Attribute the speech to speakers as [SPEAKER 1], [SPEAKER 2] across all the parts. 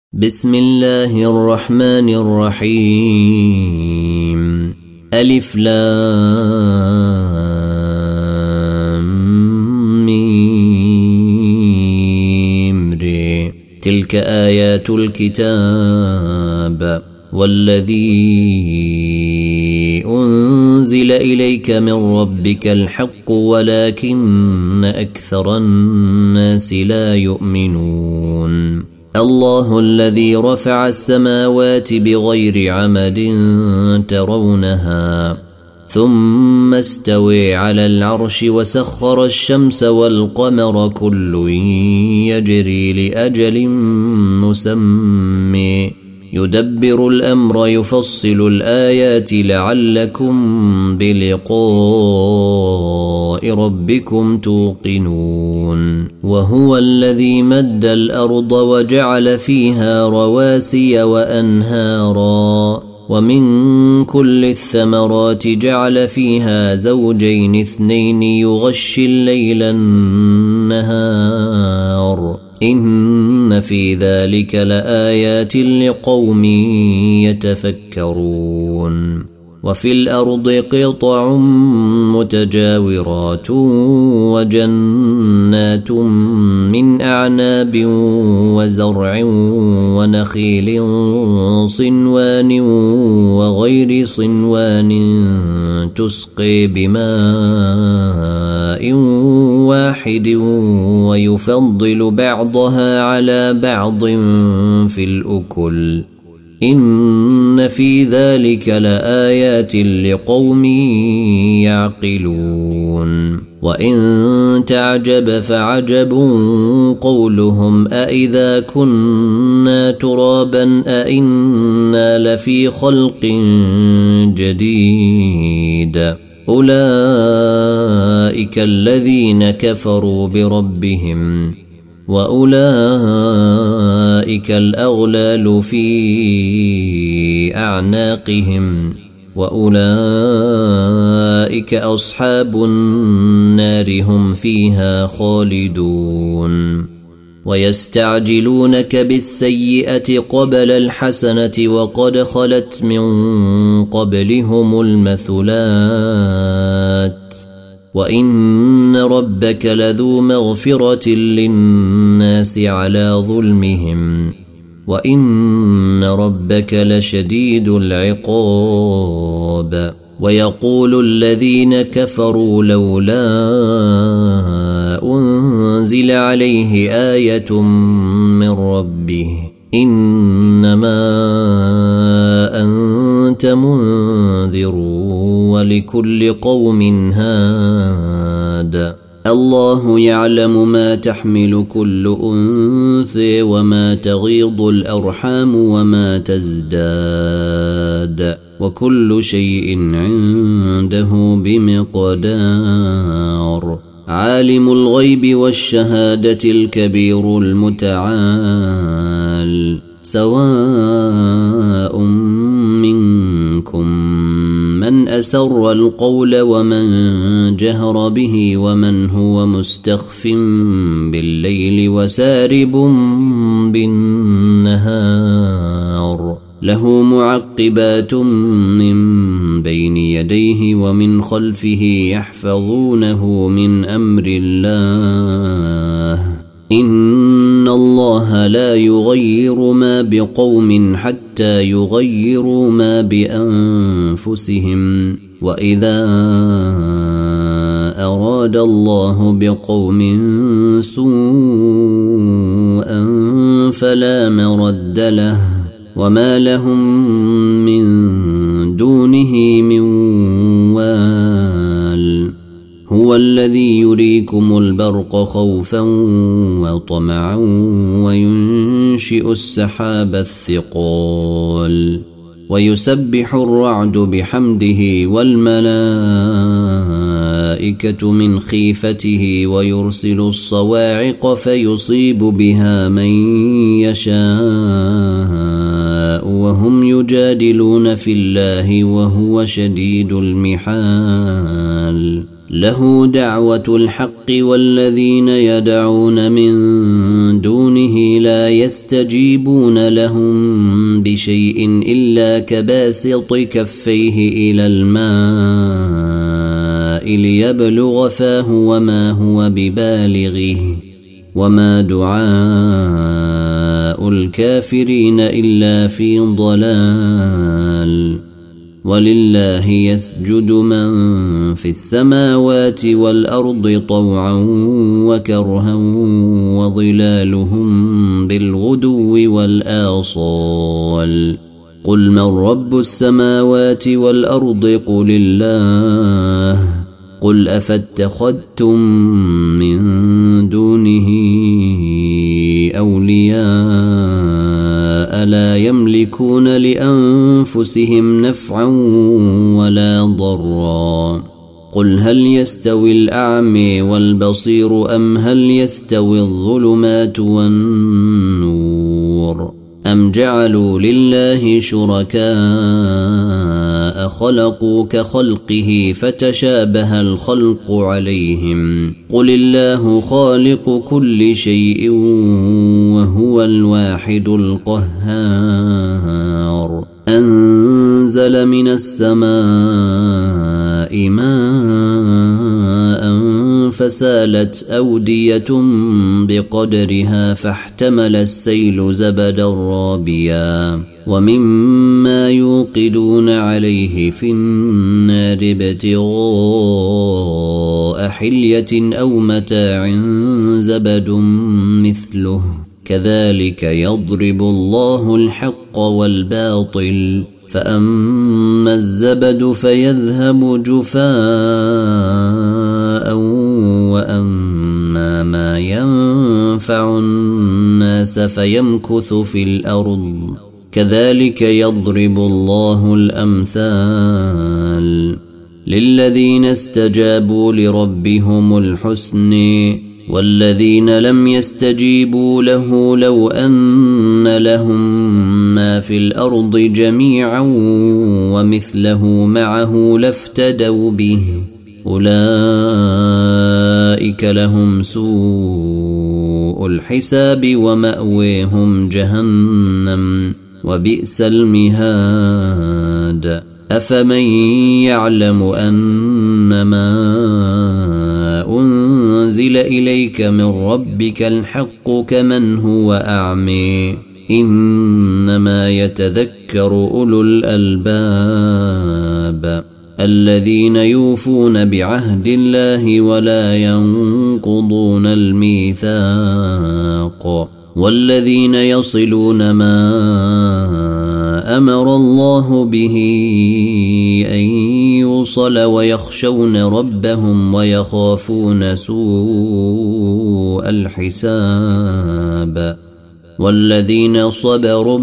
[SPEAKER 1] بسم الله الرحمن الرحيم ألف لام ميم ر تلك آيات الكتاب والذي أنزل إليك من ربك الحق ولكن أكثر الناس لا يؤمنون الله الذي رفع السماوات بغير عمد ترونها ثم استوى على العرش وسخر الشمس والقمر كل يجري لأجل مسمى يدبر الأمر يفصل الآيات لعلكم بلقاء ربكم توقنون وهو الذي مد الأرض وجعل فيها رواسي وأنهارا ومن كل الثمرات جعل فيها زوجين اثنين يغشي الليل النهار إن في ذلك لآيات لقوم يتفكرون وفي الأرض قطع متجاورات وجنات من أعناب وزرع ونخيل صنوان وغير صنوان تسقي بماء واحد ويفضل بعضها على بعض في الأكل إن في ذلك لآيات لقوم يعقلون وإن تعجب فعجب قولهم أإذا كنا ترابا أإنا لفي خلق جديد أولئك الذين كفروا بربهم وأولئك الأغلال في أعناقهم وأولئك أصحاب النار هم فيها خالدون ويستعجلونك بالسيئة قبل الحسنة وقد خلت من قبلهم المثلات وإن ربك لذو مغفرة للناس على ظلمهم وإن ربك لشديد العقاب ويقول الذين كفروا لولا أنزل عليه آية من ربه إنما أنت منذر ولكل قوم هاد الله يعلم ما تحمل كل أنثى وما تغيض الأرحام وما تزداد وكل شيء عنده بمقدار عالم الغيب والشهادة الكبير المتعال سواء منكم من أسر القول ومن جهر به ومن هو مستخف بالليل وسارب بالنهار له معقبات من بين يديه ومن خلفه يحفظونه من أمر الله إن الله لا يغير ما بقوم حتى يغيروا ما بأنفسهم وإذا أراد الله بقوم سوءا فلا مرد له وما لهم من دونه من وال هو الذي يريكم البرق خوفا وطمعا وينشئ السحاب الثقال ويسبح الرعد بحمده والملائكة من خيفته ويرسل الصواعق فيصيب بها من يشاء وهم يجادلون في الله وهو شديد المحال له دعوة الحق والذين يدعون من دونه لا يستجيبون لهم بشيء إلا كباسط كفيه إلى الماء ليبلغ فاه وما هو ببالغه وما دعاء الكافرين إلا في ضلال. ولله يسجد من في السماوات والأرض طوعا وكرها وظلالهم بالغدو والآصال. قل من رب السماوات والأرض قل الله. قل أفاتخذتم من دونه أولياء لا يملكون لأنفسهم نفعا ولا ضرا. قل هل يستوي الأعمى والبصير أم هل يستوي الظلمات والنور أم جعلوا لله شركاء خلقوا كخلقه فتشابه الخلق عليهم. قل الله خالق كل شيء وهو الواحد القهار. أنزل من السماء ماء فسالت أودية بقدرها فاحتمل السيل زبدا رابيا ومما يوقدون عليه في النار ابتغاء حلية أو متاع زبد مثله كذلك يضرب الله الحق والباطل. فأما الزبد فيذهب جفاء وأما ما ينفع الناس فيمكث في الأرض كذلك يضرب الله الأمثال. للذين استجابوا لربهم الحسن والذين لم يستجيبوا له لو أن لهم ما في الأرض جميعا ومثله معه لافتدوا به أولئك لهم سوء الحساب ومأويهم جهنم وبئس المهاد. أفمن يعلم أنما أنزل إليك من ربك الحق كمن هو أعمى إنما يتذكر أولو الألباب الذين يوفون بعهد الله ولا ينقضون الميثاق والذين يصلون ما أمر الله به أن يوصل ويخشون ربهم ويخافون سوء الحساب والذين صبروا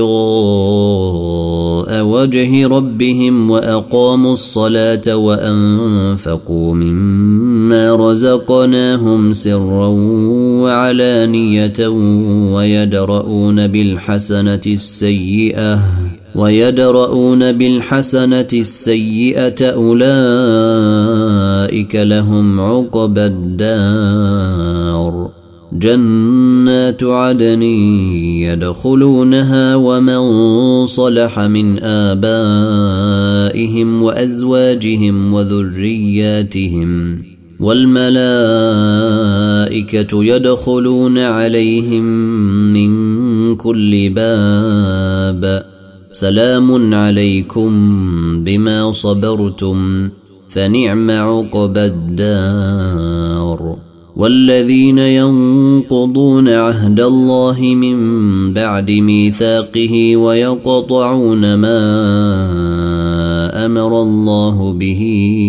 [SPEAKER 1] ابتغاء وجه ربهم وأقاموا الصلاة وأنفقوا مما رزقناهم سرا وعلانية ويدرؤون بالحسنة السيئة أولئك لهم عقبى الدار. جنات عدن يدخلونها ومن صلح من آبائهم وأزواجهم وذرياتهم والملائكة يدخلون عليهم من كل باب سلام عليكم بما صبرتم فنعم عقبى الدار. والذين ينقضون عهد الله من بعد ميثاقه ويقطعون ما أمر الله به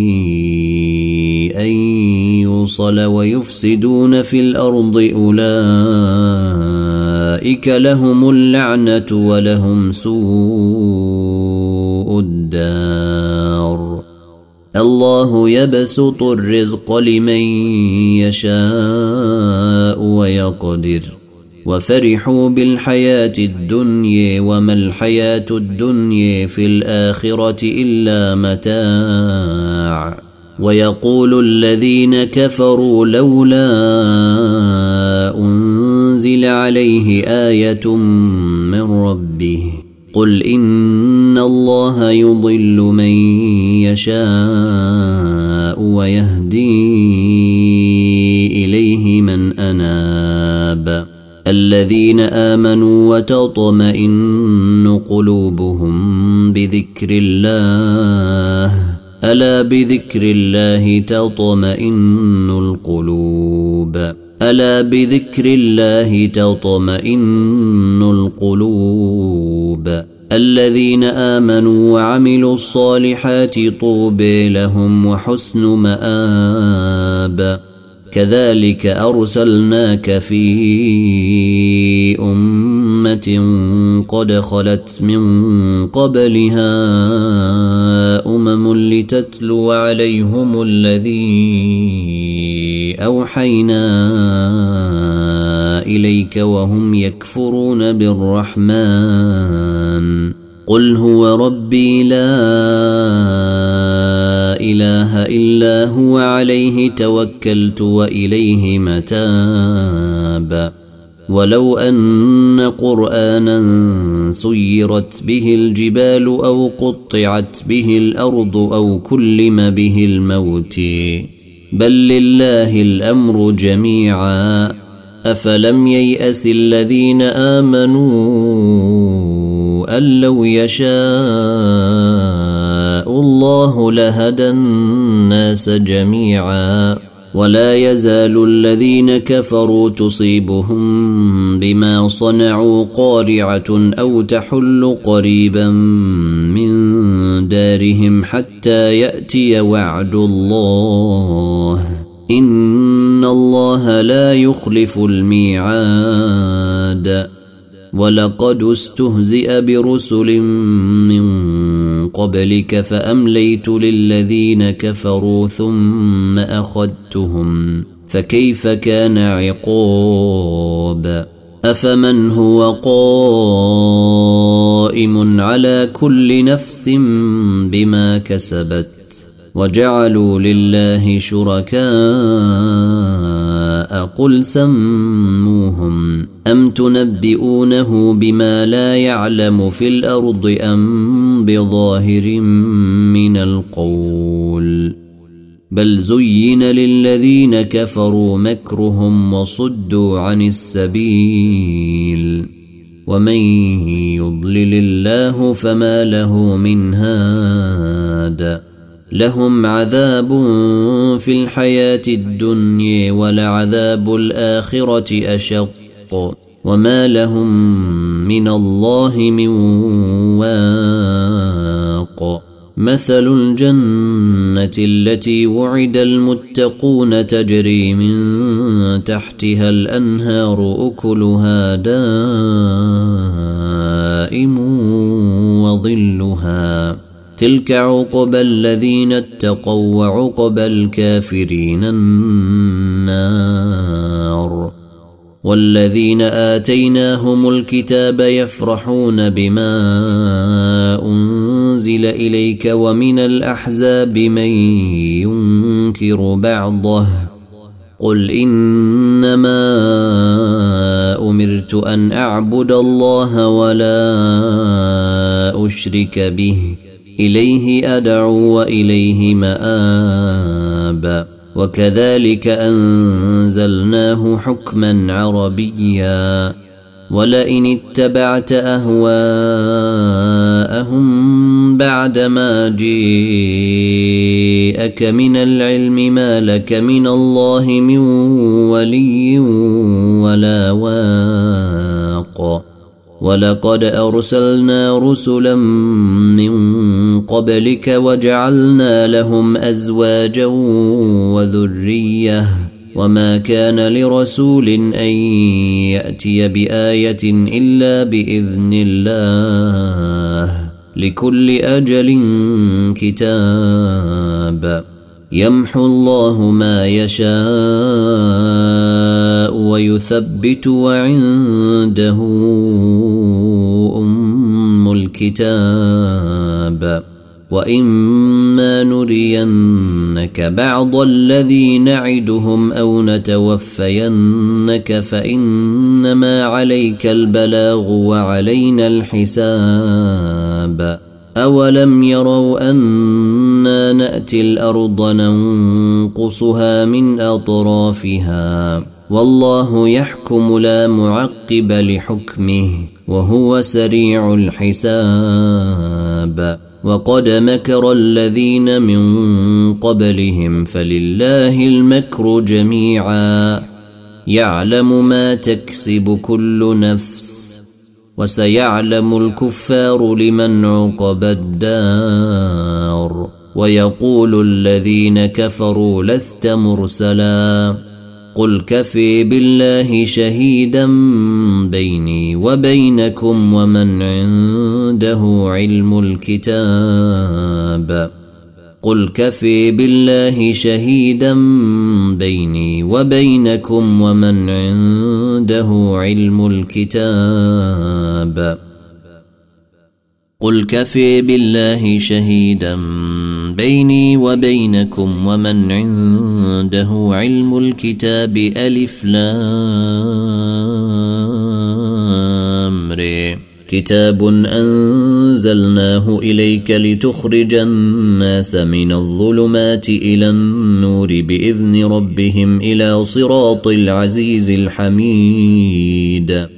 [SPEAKER 1] أن يوصل ويفسدون في الأرض أولئك لهم اللعنة ولهم سوء الدار. الله يبسط الرزق لمن يشاء ويقدر وفرحوا بالحياة الدنيا وما الحياة الدنيا في الآخرة إلا متاع ويقول الذين كفروا لولا أنزل عليه آية من ربه قل إن الله يضل من يشاء ويهدي إليه من أناب الذين آمنوا وتطمئن قلوبهم بذكر الله ألا بذكر الله تطمئن القلوب ألا بذكر الله تطمئن القلوب الذين آمنوا وعملوا الصالحات طوبى لهم وحسن مآب كذلك أرسلناك في أمة قد خلت من قبلها لتتلو عليهم الذي أوحينا إليك وهم يكفرون بالرحمن قل هو ربي لا إله إلا هو عليه توكلت وإليه متاب ولو أن قرآنا سيرت به الجبال أو قطعت به الأرض أو كلم به الموت بل لله الأمر جميعا أفلم ييأس الذين آمنوا أن لو يشاء الله لهدى الناس جميعا ولا يزال الذين كفروا تصيبهم بما صنعوا قارعة أو تحل قريبا من دارهم حتى يأتي وعد الله إن الله لا يخلف الميعاد ولقد استهزئ برسل من قبلك فأمليت للذين كفروا ثم أخذتهم فكيف كان عقاب أفمن هو قائم على كل نفس بما كسبت وجعلوا لله شركاء قل سموهم أم تنبئونه بما لا يعلم في الأرض أم بظاهر من القول بل زين للذين كفروا مكرهم وصدوا عن السبيل ومن يضلل الله فما له من هاد لهم عذاب في الحياة الدنيا ولعذاب الآخرة أشق وما لهم من الله من واق مثل الجنة التي وعد المتقون تجري من تحتها الأنهار أكلها دائم وظلها تلك عقبى الذين اتقوا وعقبى الكافرين النار والذين آتيناهم الكتاب يفرحون بما أنزل إليك ومن الأحزاب من ينكر بعضه قل إنما أمرت أن أعبد الله ولا أشرك به إليه أدعو وإليه مآب وكذلك أنزلناه حكما عربيا ولئن اتبعت أهواءهم بعدما جاءك من العلم ما لك من الله من ولي ولا واق ولقد أرسلنا رسلا من قبلك وجعلنا لهم أزواجا وذرية وما كان لرسول أن يأتي بآية إلا بإذن الله لكل أجل كتاب يمحو الله ما يشاء ويثبت وعنده أم الكتاب وإما نرينك بعض الذي نعدهم أو نتوفينك فإنما عليك البلاغ وعلينا الحساب أولم يروا أنا نأتي الأرض ننقصها من أطرافها والله يحكم لا معقب لحكمه وهو سريع الحساب وقد مكر الذين من قبلهم فلله المكر جميعا يعلم ما تكسب كل نفس وسيعلم الكفار لمن عقبى الدار ويقول الذين كفروا لست مرسلا قل كفي بالله شهيدا بيني وبينكم ومن عنده علم الكتاب قل كفي بالله شهيدا بيني وبينكم ومن عنده علم الكتاب قل كفي بالله شهيدا بيني وبينكم ومن عنده علم الكتاب ألف لام ر كتاب أنزلناه إليك لتخرج الناس من الظلمات إلى النور بإذن ربهم إلى صراط العزيز الحميد